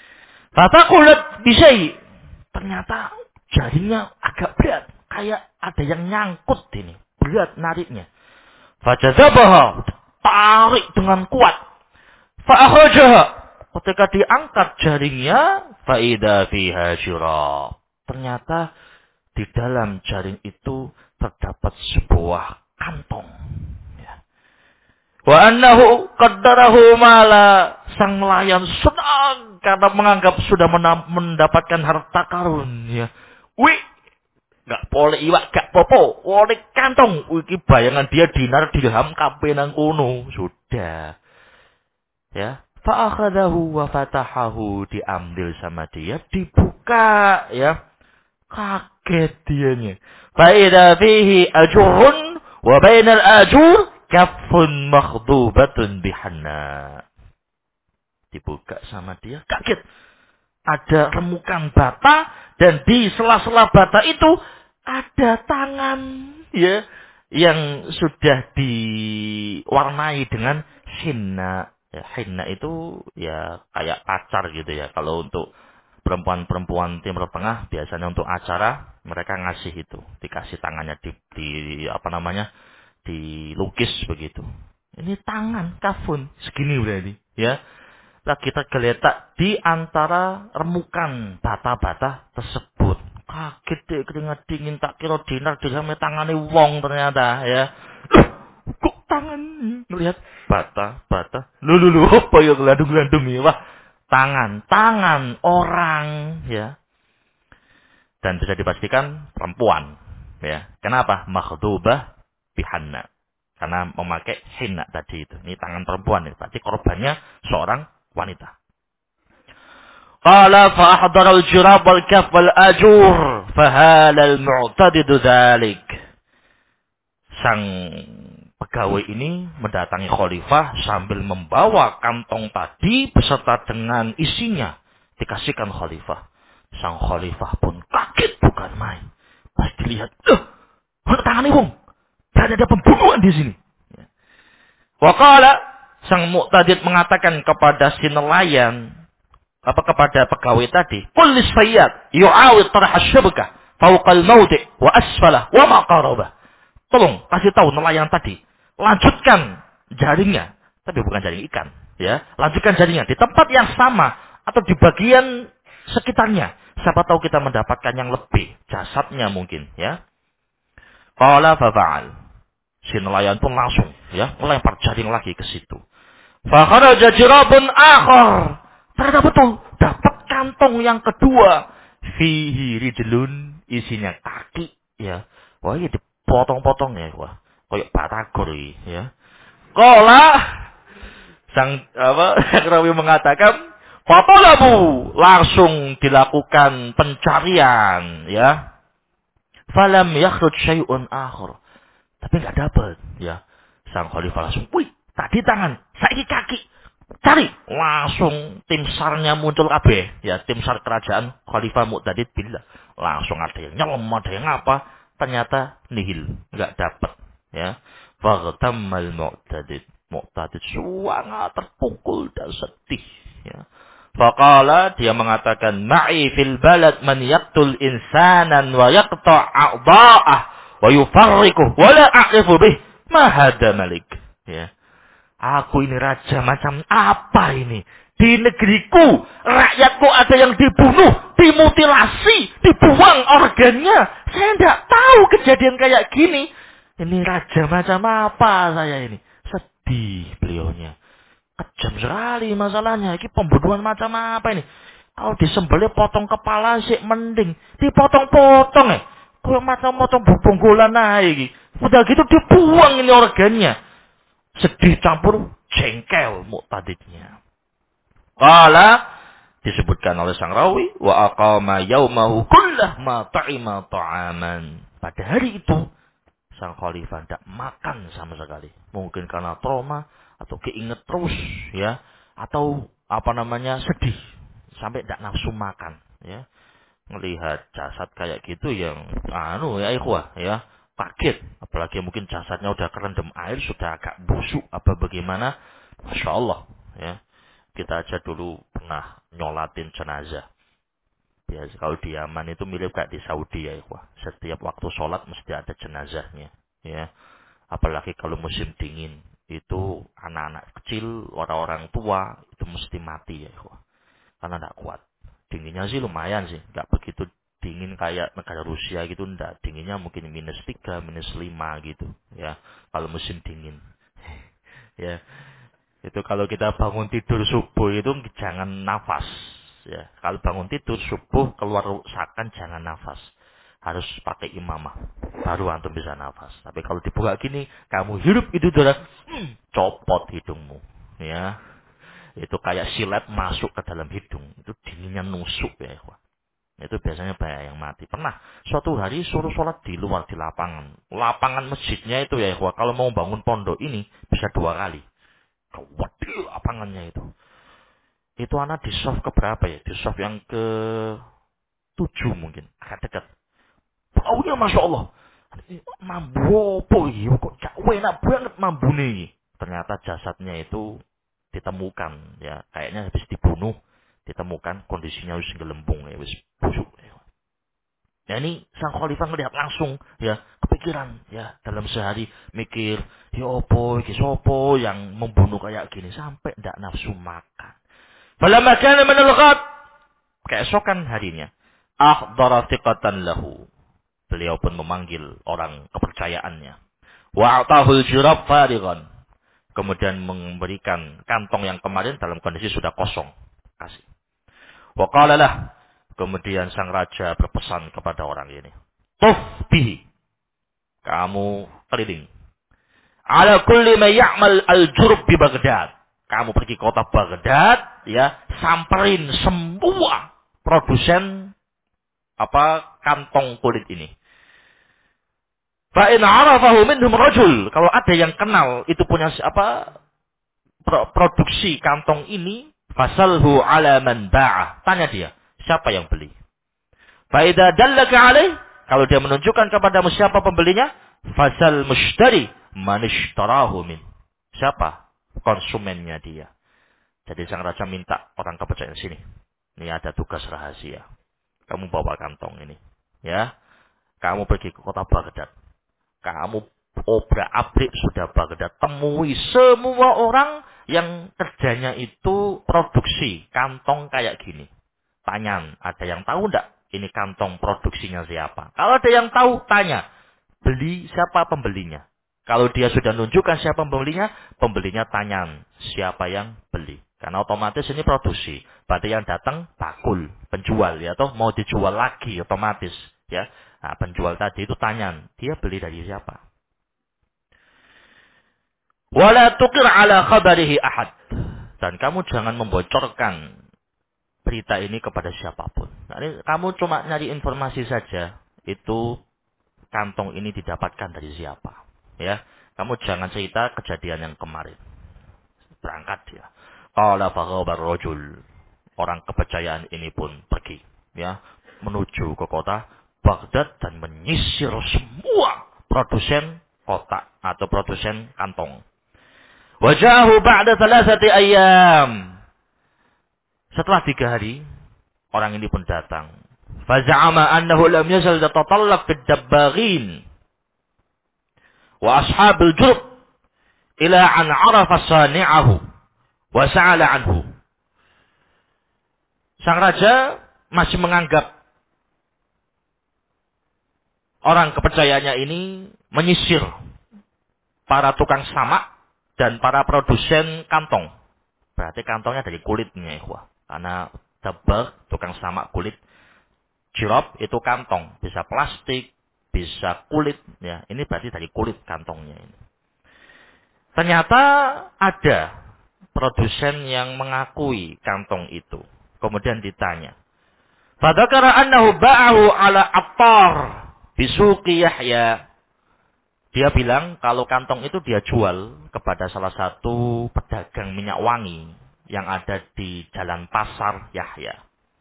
Fataqulat bisai. Ternyata jaringnya agak berat, kayak ada yang nyangkut ini. Berat nariknya. Fajazabaha, tarik dengan kuat. Fa'akhrajaha, ketika diangkat jaringnya, faida fiha syirab. Ternyata di dalam jaring itu terdapat sebuah kantong. Ya. Wa annahu qaddarahu mala. Sang nelayan senang karena menganggap sudah mendapatkan harta karun. Ya. Wih, gak boleh iwak, gak popo. Oleh kantong. Iki bayangan dia dinar dirham kabeh nang kono. Sudah. Ya. Fa'akhadahu wa fatahahu. Diambil sama dia. Dibuka. Ya. Kaget dianya. Fa'idha fihi ajurun. Wa bainal ajur. Kafun makhdubatun bihanna. Dibuka sama dia. Kaget. Ada remukan bata dan di sela-sela bata itu ada tangan ya yang sudah diwarnai dengan hinna. Ya, hinna itu ya kayak pacar gitu ya. Kalau untuk perempuan-perempuan Timur Tengah biasanya untuk acara mereka ngasih itu, dikasih tangannya di apa namanya? Dilukis begitu. Ini tangan kafun segini berarti ya. Lah kita geletak di antara remukan bata-bata tersebut. Kaget deh, keringat dingin, tak kira dinar dirham tangane wong ternyata ya. Kok tangan ngelihat bata. Lu apa ya gelandung-gelandung ya? Wah, tangan orang ya. Dan bisa dipastikan perempuan ya. Kenapa? Makhdubah bihanna. Karena memakai hinna tadi itu. Ini tangan perempuan ini. Berarti korbannya seorang wanita. Qala fa ahdara al-jirab wal kaf wal ajur fahala al-mu'tadid dzalik. Sang pegawai ini mendatangi khalifah sambil membawa kantong tadi beserta dengan isinya dikasihkan khalifah. Sang khalifah pun kaget bukan main. Pas dilihat, mana tangannya wong? Dan ada pembunuhan di sini. Waqala, sang mu'tadid mengatakan kepada si nelayan, kepada pegawai tadi, qul lis-sayyad yu'awid tarh asy-syabkah fawqa al-mawdi' wa asfalah wa ma qaraba. Tolong kasih tahu nelayan tadi, lanjutkan jaringnya, tapi bukan jaring ikan, ya. Lanjutkan jaringnya di tempat yang sama atau di bagian sekitarnya. Siapa tahu kita mendapatkan yang lebih, jasadnya mungkin, ya. Qala fa fa'al. Si nelayan pun langsung ya melempar jaring lagi ke situ. Fa kharaja jirabun akhar. Ternyata betul dapat kantong yang kedua. Fihi rijlun, isinya kaki ya. Wah, ini dipotong-potong ya, wah. Kayak batagor ya. Qala sang rawi mengatakan, "Fatalabu," langsung dilakukan pencarian ya. Falam yakhruj syai'un akhar. Tapi nggak dapat, ya. Sang khalifah langsung, wih, tadi tangan, saiki kaki, cari. Langsung tim sarnya muncul kabeh, ya, tim sar kerajaan Khalifah Mu'tadid billah. Langsung ada yang nyelam, ada yang apa? Ternyata nihil, nggak dapat, ya. Faghtammal Mu'tadid sangat terpukul dan sedih, ya. Faqala, dia mengatakan, ma'i fil balad man yaqtul insanan wa yaqta' a'dha'ah wa yufarriquh wa la a'rifu bih ma hada malik, ya. Aku ini raja macam apa ini? Di negeriku rakyatku ada yang dibunuh, dimutilasi, dibuang organnya. Saya tidak tahu kejadian kayak gini. Ini raja macam apa saya ini? Sedih beliaunya. Kejam sekali masalahnya. Ini pembunuhan macam apa ini? Kalau disembelih potong kepala sih mending, dipotong-potong ya. Kalau macam-macam bonggolan lagi. Udah gitu dibuang ini organnya. Sedih campur jengkel Mu'tadidnya. Qala, disebutkan oleh sang rawi, wa aqama yaumahu kullah ma ta'ima ta'aman. Pada hari itu, sang khalifah tidak makan sama sekali. Mungkin karena trauma atau keinget terus ya, atau apa namanya sedih sampai tidak nafsu makan ya. Melihat jasad kayak gitu yang ya ikhwah ya, kaget, apalagi mungkin jasadnya udah kerendam air, sudah agak busuk apa bagaimana. Masya Allah ya. Kita aja dulu pernah nyolatin jenazah. Biasa kalau di Yaman itu mirip kayak di Saudi ya ikhwah. Setiap waktu sholat mesti ada jenazahnya ya. Apalagi kalau musim dingin itu anak-anak kecil, orang-orang tua itu mesti mati ya ikhwah. Karena tidak kuat. Dinginnya sih lumayan sih, nggak begitu dingin kayak negara Rusia gitu, ndak. Dinginnya mungkin -3, -5 gitu, ya. Kalau musim dingin, ya. Itu kalau kita bangun tidur subuh itu jangan nafas, ya. Kalau bangun tidur subuh keluar rusakan jangan nafas, harus pakai imamah, baru antum bisa nafas. Tapi kalau dibuka gini, kamu hirup itu darah, copot hidungmu, ya. Itu kayak silet masuk ke dalam hidung. Itu dinginnya nusuk ya ikhwan. Itu biasanya banyak yang mati. Pernah suatu hari suruh sholat di luar di lapangan. Lapangan masjidnya itu ya ikhwan. Kalau mau bangun pondok ini bisa 2 kali. Gede lapangannya itu. Itu anak di soft ke berapa ya? Di soft yang ke 7 mungkin. Agak dekat. Baunya Masya Allah. Mambu apa ya? Kok gak enak banget mambune ini. Ternyata jasadnya itu ditemukan ya, kayaknya habis dibunuh, ditemukan kondisinya wis gelembung ya, wis busuk ya. Ya ini sang khalifah melihat langsung ya, kepikiran ya, dalam sehari mikir, ya opo iki sopo yang membunuh kayak gini sampai ndak nafsu makan. Falamma kana min al-ghad, keesokan harinya, akhdara thiqatan lahu. Beliau pun memanggil orang kepercayaannya. Wa atahul jirab farighan. Kemudian memberikan kantong yang kemarin dalam kondisi sudah kosong. Kasih. Wa qala lah. Kemudian sang raja berpesan kepada orang ini. Tuf bihi. Kamu keliling. Ala kulli ma ya'mal al-jurub bi Baghdad. Kamu pergi kota Baghdad, ya, samperin semua produsen kantong kulit ini. Fa in 'arafahu minhum rajul, kalau ada yang kenal itu punya produksi kantong ini, fasalhu 'ala man ba'ah. Tanya dia, siapa yang beli? Fa idza dallaka 'alaih, kalau dia menunjukkan kepadamu siapa pembelinya, fasal mushtari man ishtarahu min. Siapa konsumennya dia? Jadi sang raja minta orang kepercayaan sini. Ini ada tugas rahasia. Kamu bawa kantong ini, ya. Kamu pergi ke kota Baghdad. Kamu obrak-abrik sudah Baghdad. Temui semua orang yang kerjanya itu produksi kantong kayak gini. Tanya, ada yang tahu enggak ini kantong produksinya siapa? Kalau ada yang tahu, tanya. Beli siapa pembelinya? Kalau dia sudah nunjukkan siapa pembelinya, pembelinya tanya siapa yang beli. Karena otomatis ini produksi. Berarti yang datang bakul, penjual ya, atau mau dijual lagi otomatis ya. Nah, penjual tadi itu tanya, dia beli dari siapa? Wala tuqir ala khabarihi ahad. Dan kamu jangan membocorkan berita ini kepada siapapun. Nah, ini kamu cuma nyari informasi saja. Itu kantong ini didapatkan dari siapa? Ya, kamu jangan cerita kejadian yang kemarin. Berangkat dia. Qala faghabar rajul. Orang kepercayaan ini pun pergi, ya, menuju ke kota Baghdad dan menyisir semua produsen kotak atau produsen kantong. Wajahu ba'da 3 ayyam. Setelah 3 hari, orang ini pun datang. Faza'ama annahu lam yazal yatatallaq bid-dabbaghin wa ashabil jurb ila an 'arafa sani'ahu wa sa'ala anhu. Sang raja masih menganggap orang kepercayaannya ini menyisir para tukang samak dan para produsen kantong. Berarti kantongnya dari kulitnya, ikhwah. Karena dabag, tukang samak kulit. Jirab itu kantong, bisa plastik, bisa kulit, ya. Ini berarti dari kulit kantongnya ini. Ternyata ada produsen yang mengakui kantong itu. Kemudian ditanya. Fadzakara annahu ba'ahu ala Attar bisuqi Yahya. Dia bilang kalau kantong itu dia jual kepada salah satu pedagang minyak wangi yang ada di Jalan Pasar Yahya.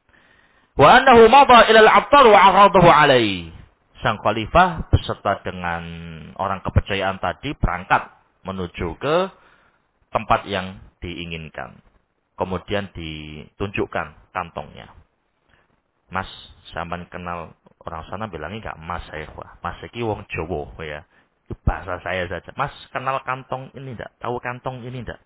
Wa annahu madha ila al-'attar wa 'aradahu 'alaihi. Sang khalifah beserta dengan orang kepercayaan tadi berangkat menuju ke tempat yang diinginkan. Kemudian ditunjukkan kantongnya. Mas, sampean kenal orang sana bilangnya enggak mas saya, Mas iki wong Jawa ya. Itu bahasa saya saja. Mas, kenal kantong ini enggak? Tahu kantong ini enggak?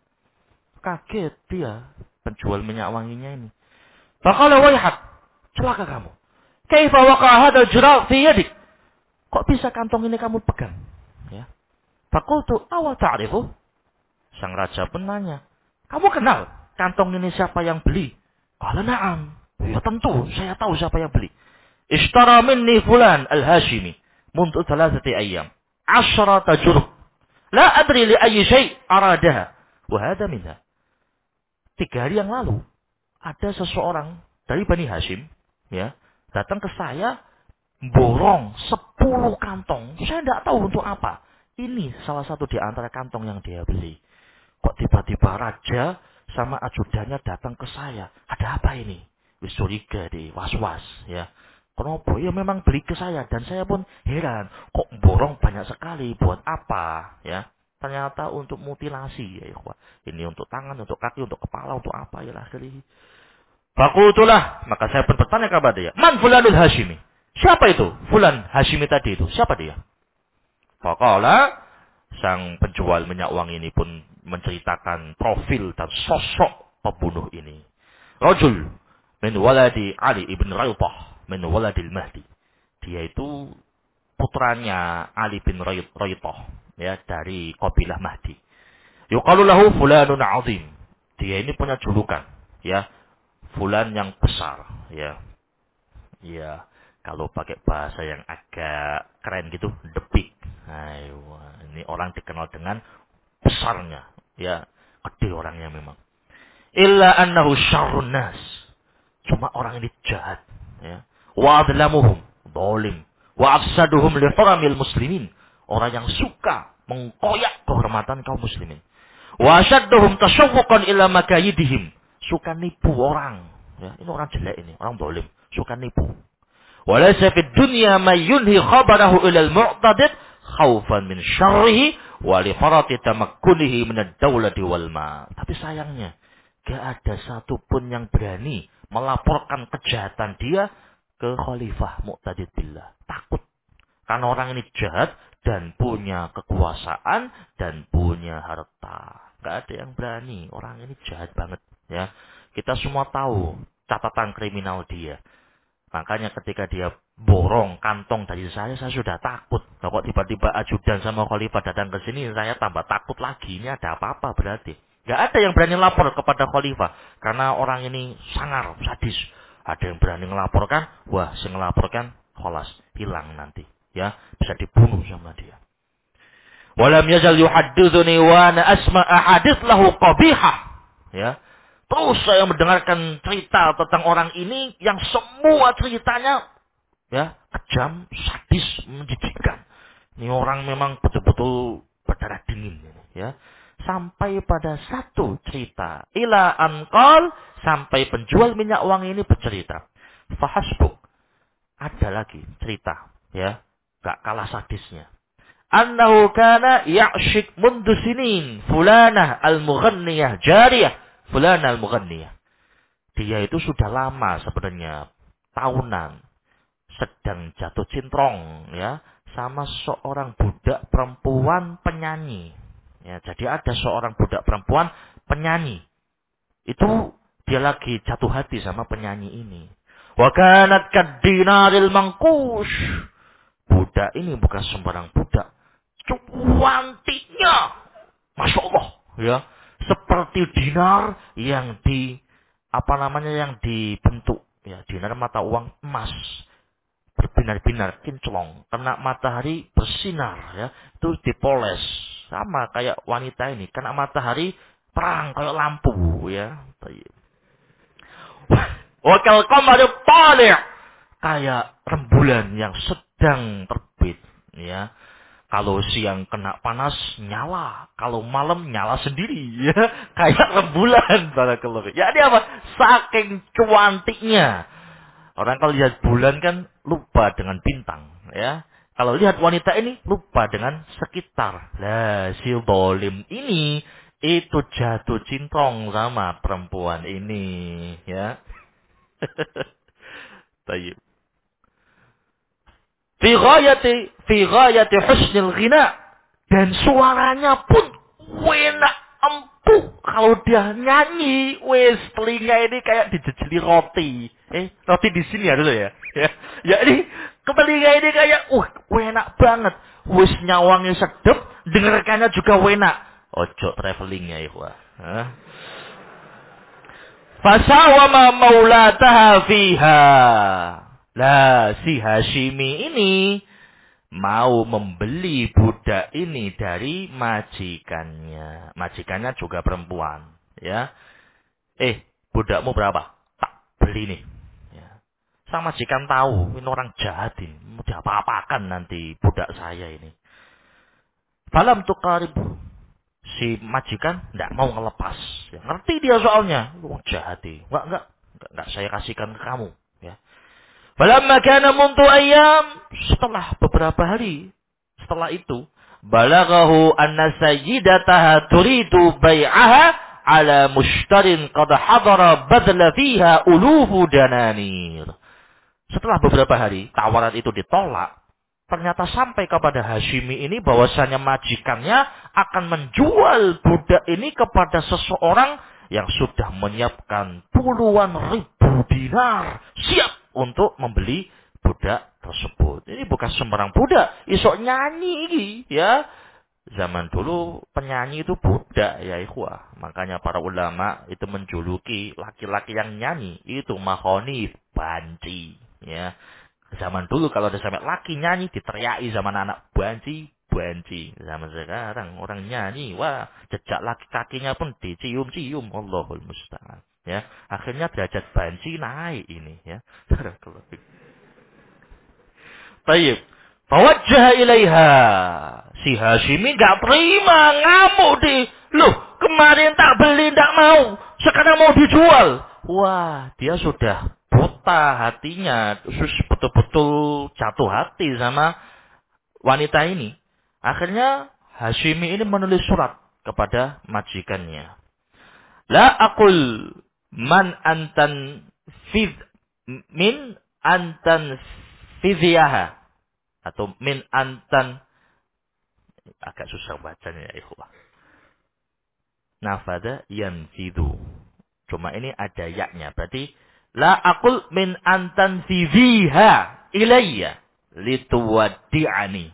Kaget dia, penjual minyak wanginya ini. Faqala wayhak, celaka kamu. Kaifa waqa'a hadzal jira' fi yadik? Kok bisa kantong ini kamu pegang? Ya. Faqultu awa ta'rifu? Sang raja pun nanya, kamu kenal kantong ini siapa yang beli? Qala na'am. Ya tentu, saya tahu siapa yang beli. Ishtara minni fulan al-Hashimi mundu 3 ayyam. 10 jurub. La adri li ayyi syai' aradaha. Wa hadha minha. 3 hari yang lalu ada seseorang dari Bani Hashim ya, datang ke saya borong 10 kantong. Saya tidak tahu untuk apa. Ini salah satu di antara kantong yang dia beli. Kok tiba-tiba raja sama ajudannya datang ke saya. Ada apa ini? Wis curiga deh, was-was ya. Kenapa? Ya memang beli ke saya dan saya pun heran. Kok borong banyak sekali? Buat apa? Ya. Ternyata untuk mutilasi ya ikhwah. Ini untuk tangan, untuk kaki, untuk kepala, untuk apa ya lah. Fakultulah, maka saya pun bertanya kepada dia. Man fulanul Hashimi? Siapa itu? Fulan Hashimi tadi itu. Siapa dia? Faqala, sang penjual minyak wangi ini pun menceritakan profil dan sosok pembunuh ini. Rajul min waladi Ali ibn Raytah min waladil Mahdi. Dia itu putranya Ali bin Raytah ya, dari kabilah Mahdi. Yuqalu lahu fulanun azim. Dia ini punya julukan ya, fulan yang besar ya. Ya, kalau pakai bahasa yang agak keren gitu, the big. Ayo, ini orang dikenal dengan besarnya, ya, gede orangnya memang. Illa annahu syarrun nas. Cuma orang ini jahat, ya. Wa adlamuhum, zalim. Wa afsaduhum li huramil muslimin. Orang yang suka mengkoyak kehormatan kaum muslimin. Wa asyadduhum tasyawwuqan ila makayidihim. Suka nipu orang. Ya, ini orang jelek ini, orang zalim, suka nipu. Walaysa fid dunya may yunhi khabarahu ila al-mu'tadid khaufan min syarrihi wa li farati tamakkunihi min ad-dawlati wal ma. Tapi sayangnya, gak ada satupun yang berani melaporkan kejahatan dia ke Khalifah Mu'tadid billah. Takut. Karena orang ini jahat dan punya kekuasaan dan punya harta. Gak ada yang berani. Orang ini jahat banget. Ya, kita semua tahu catatan kriminal dia. Makanya ketika dia borong kantong dari saya sudah takut. Nah, kok tiba-tiba ajudan sama khalifah datang ke sini, saya tambah takut lagi. Ini ada apa-apa berarti. Gak ada yang berani lapor kepada khalifah. Karena orang ini sangar, sadis. Ada yang berani melaporkan, wah, si ngelaporkan, kholas, hilang nanti. Ya, bisa dibunuh sama dia. Walam yazal yuhaddithuni wa ana asma ahadith lahu qabihah. Ya. Terus saya mendengarkan cerita tentang orang ini yang semua ceritanya ya kejam, sadis, menjijikkan. Ini orang memang betul-betul berdarah dingin ya. Sampai pada satu cerita, ila anqal, sampai penjual minyak wangi ini bercerita. Fahasbuk. Ada lagi cerita ya, gak kalah sadisnya. Annahu kana ya'shik mundu sinin fulanah al-mughanniyah jariyah fulanah al-mughanniyah. Dia itu sudah lama sebenarnya, tahunan, sedang jatuh cintrong ya sama seorang budak perempuan penyanyi. Ya, jadi ada seorang budak perempuan penyanyi. Itu dia lagi jatuh hati sama penyanyi ini. Wa kanat kad-dinaril manqush. Budak ini bukan sembarang budak. Cuantiknya, Masya Allah, ya, seperti dinar yang yang dibentuk, ya, dinar mata uang emas, berbinar-binar, kinclong, kena matahari bersinar, ya, itu dipoles, sama kayak wanita ini, kena matahari terang kayak lampu, ya. Wakal qamari tali', kayak rembulan yang sedang terbit, ya. Kalau siang kena panas, nyala. Kalau malam, nyala sendiri. Ya. Kayak rembulan. Barakallahu. Ya, ini apa? Saking cuantiknya. Orang kalau lihat bulan kan lupa dengan bintang. Ya. Kalau lihat wanita ini, lupa dengan sekitar. Lah, si dolim ini, itu jatuh cintong sama perempuan ini. Ya. Tayyib. Fi ghayati husnil ghina. Dan suaranya pun enak empuk. Kalau dia nyanyi, wes telinga ini kayak dijejeli roti. Roti di sini ya dulu ya. Ya ini ke telinga ini kayak, enak banget. Wes nyawangnya sedep, dengarkannya juga enak. Ojo travelingnya ya, wah. Fasawama maulataha fiha. Lah, si Hashimi ini mau membeli budak ini dari majikannya. Majikannya juga perempuan. Ya. Budakmu berapa? Tak beli nih. Ya. Sang majikan tahu, ini orang jahat ini. Mau diapa-apakan nanti budak saya ini. Falam tuqaribu. Si majikan tidak mau ngelepas. Ya, ngerti dia soalnya. Wah, jahat ini. Enggak saya kasihkan ke kamu. Ya. Falamma kana muntu ayyam, setelah beberapa hari setelah itu, balaghahu anna sayyidataha turidu bai'aha ala mushtarin qad hadara badla fiha ulufu dananir. Setelah beberapa hari tawaran itu ditolak, ternyata sampai kepada Hashimi ini bahwasanya majikannya akan menjual budak ini kepada seseorang yang sudah menyiapkan puluhan ribu dinar siap untuk membeli budak tersebut. Ini bukan sembarang budak, isok nyanyi ini, ya. Zaman dulu penyanyi itu budak ya ikhwah. Makanya para ulama itu menjuluki laki-laki yang nyanyi itu mahoni banci, ya. Zaman dulu kalau ada sampai laki nyanyi diteriaki zaman anak banci. Zaman sekarang orang nyanyi, wah, jejak laki kakinya pun dicium-cium. Allahul musta'an. Ya, akhirnya derajat banci naik ini, ya. Baik. Fawajjaha ilaiha. Si Hashimi enggak terima, ngamuk di. Loh, kemarin tak beli, enggak mau. Sekarang mau dijual. Wah, dia sudah buta hatinya. Betul-betul jatuh hati sama wanita ini. Akhirnya Hashimi ini menulis surat kepada majikannya. La aqul man antan fid min antan fidhiyaha. Atau min antan, agak susah bacanya ya ikhwah. Nafada yanfidu. Cuma ini ada yaknya. Berarti la aqul min antan fidhiha ilayya lituwaddi'ani.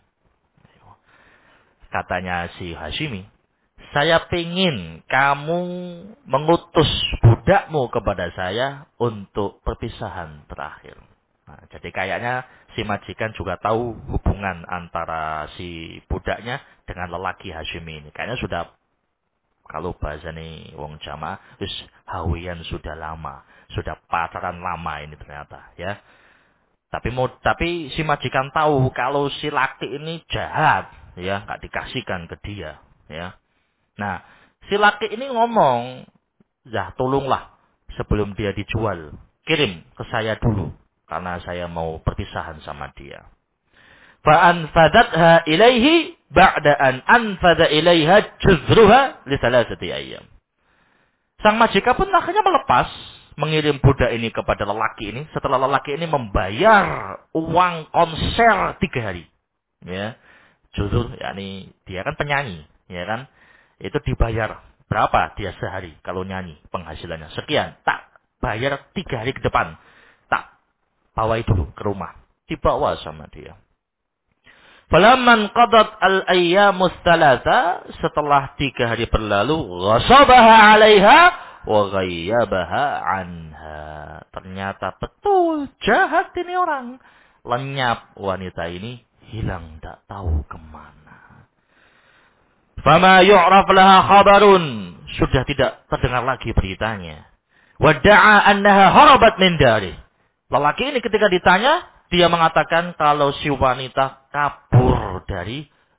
Katanya si Hashimi, saya pingin kamu mengutus budakmu kepada saya untuk perpisahan terakhir. Nah, jadi kayaknya si majikan juga tahu hubungan antara si budaknya dengan lelaki Hashimi ini. Kayaknya sudah, kalau bahasa nih wong jamaah, hawian sudah lama, sudah pacaran lama ini ternyata, ya. Tapi si majikan tahu kalau si laki ini jahat, ya, nggak dikasihkan ke dia, ya. Nah, si laki ini ngomong, ya tolonglah sebelum dia dijual, kirim ke saya dulu karena saya mau perpisahan sama dia. Fa anfadatha ilaihi ba'da an anfada ilaiha juzruha li thalathati ayyam. Sang majikan pun akhirnya melepas, mengirim budak ini kepada lelaki ini setelah lelaki ini membayar uang konser 3 hari. Ya. Juzur, yakni dia kan penyanyi, ya kan? Itu dibayar berapa dia sehari kalau nyanyi penghasilannya? Sekian, tak bayar 3 hari ke depan. Tak bawa dulu ke rumah. Dibawa sama dia. Falamman qadat al-ayyamus thalatha, setelah 3 hari berlalu, ghasabaha 'alaiha wa ghayyabaha 'anha. Ternyata betul jahat ini orang. Lenyap wanita ini, hilang tak tahu kemana. Fama yu'raf laha khabarun, sudah tidak terdengar lagi beritanya. Wada'a annaha harabat min dari. Lelaki ini ketika ditanya, dia mengatakan kalau si wanita kabur dari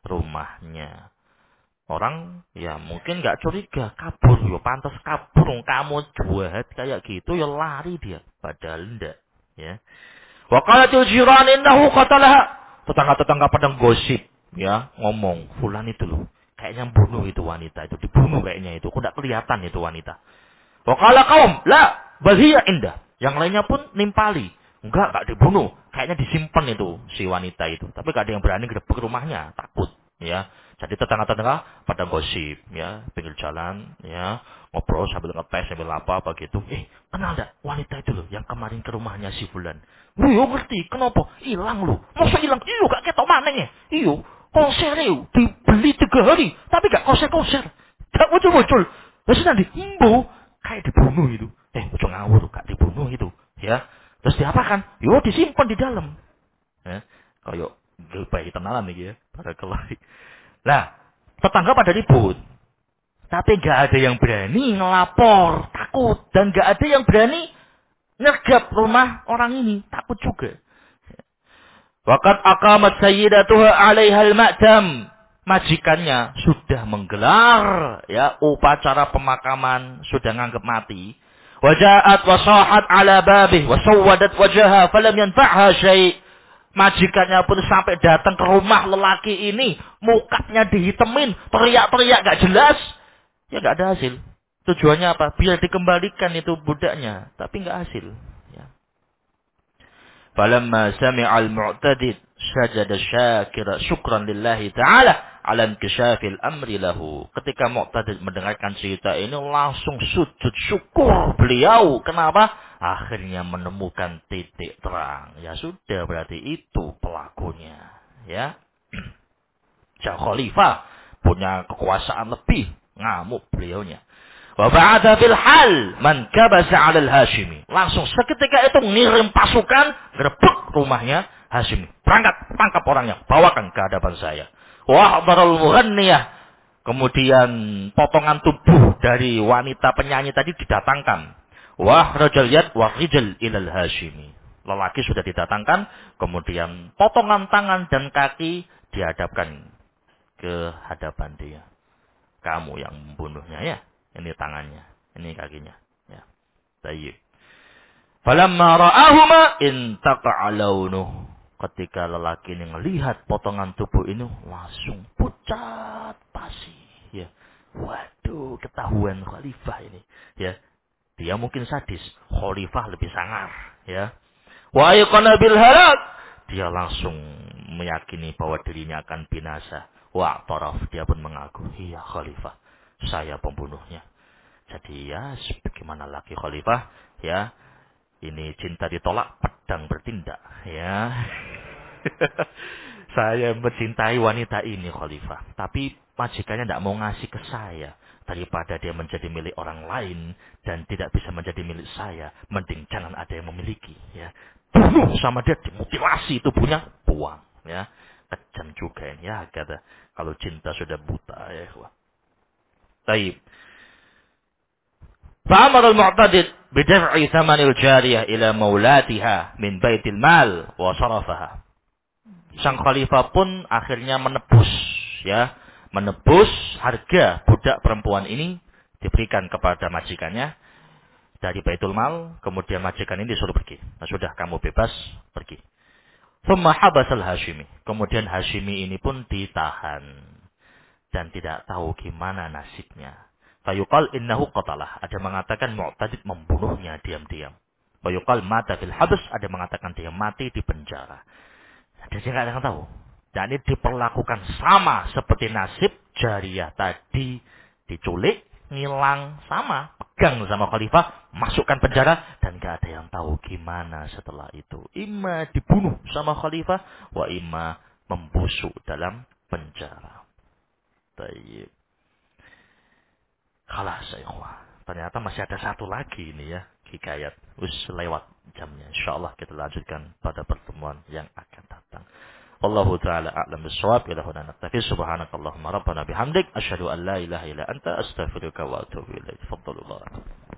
rumahnya. Orang ya mungkin nggak curiga, kabur, ya pantas kabur, kamu jahat kayak gitu ya lari dia, padahal enggak, ya. Wa qalatil jiran innahu qatalaha. Tetangga-tetangga pada gosip, ya, ngomong, fulan itu loh, kayaknya bunuh itu wanita itu, dibunuh kayaknya itu, kok enggak kelihatan itu wanita. Wa qala qaum, la, bal hiya indah. Yang lainnya pun nimpali. Enggak dibunuh. Kayaknya disimpan itu si wanita itu. Tapi enggak ada yang berani grebek rumahnya, takut, ya. Jadi tetangga-tetangga pada gosip, ya, pinggir jalan, ya, ngobrol sambil ngetes, sambil apa begitu. Kenal enggak wanita itu loh yang kemarin ke rumahnya si fulan? Yo ngerti, kenapa? Hilang loh. Masa hilang? Iyo, gak ketok maneh. Iyo, konser itu dibeli 3 hari, tapi gak konser-konser. Gak muncul-muncul. Terus nanti, kayak dibunuh itu. Ojo ngawur, gak dibunuh itu, ya. Terus diapakan? Yo disimpan di dalam. Ya. Kayak bayi tenanan nih ya, pada kelari. Nah, tetangga pada ribut. Tapi gak ada yang berani ngelapor, takut. Dan gak ada yang berani nyergap rumah orang ini, takut juga. Waqad aqamat sayyidatuha 'alaihal ma'dam. Majikannya sudah menggelar ya upacara pemakaman, sudah nganggap mati. Waja'at wa sahat 'ala babih wa sawwadat wajaha falam yanfa'ha syai'. Majikannya pun sampai datang ke rumah lelaki ini, mukanya dihitemin, teriak-teriak gak jelas. Ya gak ada hasil. Tujuannya apa? Biar dikembalikan itu budaknya, tapi gak hasil. Ya. Falamma sami'al mu'tadid sajada syakira syukran lillahi ta'ala ala inkishafil amri lahu. Ketika mu'tadid mendengarkan cerita ini langsung sujud syukur beliau. Kenapa? Akhirnya menemukan titik terang. Ya sudah, berarti itu pelakunya. Ya. Sang khalifah punya kekuasaan lebih. Ngamuk beliaunya. Wa ba'atha fil hal man kabasa 'alal Hashimi. Langsung seketika itu ngirim pasukan, grebek rumahnya Hashimi. Berangkat, tangkap orangnya, bawakan ke hadapan saya. Wa hadaral mughanniyah. Kemudian potongan tubuh dari wanita penyanyi tadi didatangkan. Wa rajal yad wa rijal ilal Hashimi. Lelaki sudah didatangkan, kemudian potongan tangan dan kaki dihadapkan ke hadapan dia. Kamu yang membunuhnya ya. Ini tangannya, ini kakinya. Ya. Tayyib. Falamma ra'ahuma intaqa launuh. Ketika lelaki ini melihat potongan tubuh ini langsung pucat pasi. Ya. Waduh, ketahuan khalifah ini. Ya. Dia mungkin sadis, khalifah lebih sangar, ya. Wa yaqana bil halak. Dia langsung meyakini bahwa dirinya akan binasa. Wa taraf, dia pun mengaku, iya khalifah, saya pembunuhnya. Jadi ya sebagaimana laki khalifah, ya, ini cinta ditolak, pedang bertindak, ya. Saya mencintai wanita ini khalifah, tapi majikannya tidak mau ngasih ke saya. Daripada dia menjadi milik orang lain dan tidak bisa menjadi milik saya, mending jangan ada yang memiliki, ya. Bunuh sama dia, dimutilasi tubuhnya, buang, ya. Kejam juga ini, ya, kata kalau cinta sudah buta, ya. Baik. Fa'amar al-mu'tadid bidaf'i thamanil jariyah ila maulatiha min baitil mal wa sarafaha. Sang khalifah pun akhirnya menebus, ya, menebus harga budak perempuan ini diberikan kepada majikannya dari baitul mal, kemudian majikan ini disuruh pergi. Nah, sudah kamu bebas, pergi. Thumma habasal Hashimi. Kemudian Hashimi ini pun ditahan dan tidak tahu gimana nasibnya. Fayuqal innahu qatalah. Ada mengatakan Mu'tadid membunuhnya diam-diam. Fayuqal mata fil habs. Ada mengatakan dia mati di penjara. Jadi tidak ada yang tahu. Dan ini diperlakukan sama seperti nasib jariyah tadi. Diculik, ngilang, sama. Pegang sama khalifah, masukkan penjara. Dan tidak ada yang tahu gimana setelah itu. Ima dibunuh sama khalifah, wa ima membusuk dalam penjara. Tayyib. Kalah ikhwah. Ternyata masih ada satu lagi ini ya, hikayat. Lewat jamnya. Insyaallah kita lanjutkan pada pertemuan yang akan datang. Wallahu ta'ala a'lam bis-shawab. Ila huna naktafi. Subhanakallahumma rabbana bihamdik asyhadu an la ilaha illa anta astaghfiruka wa atubu ilaik. Tafadhalu.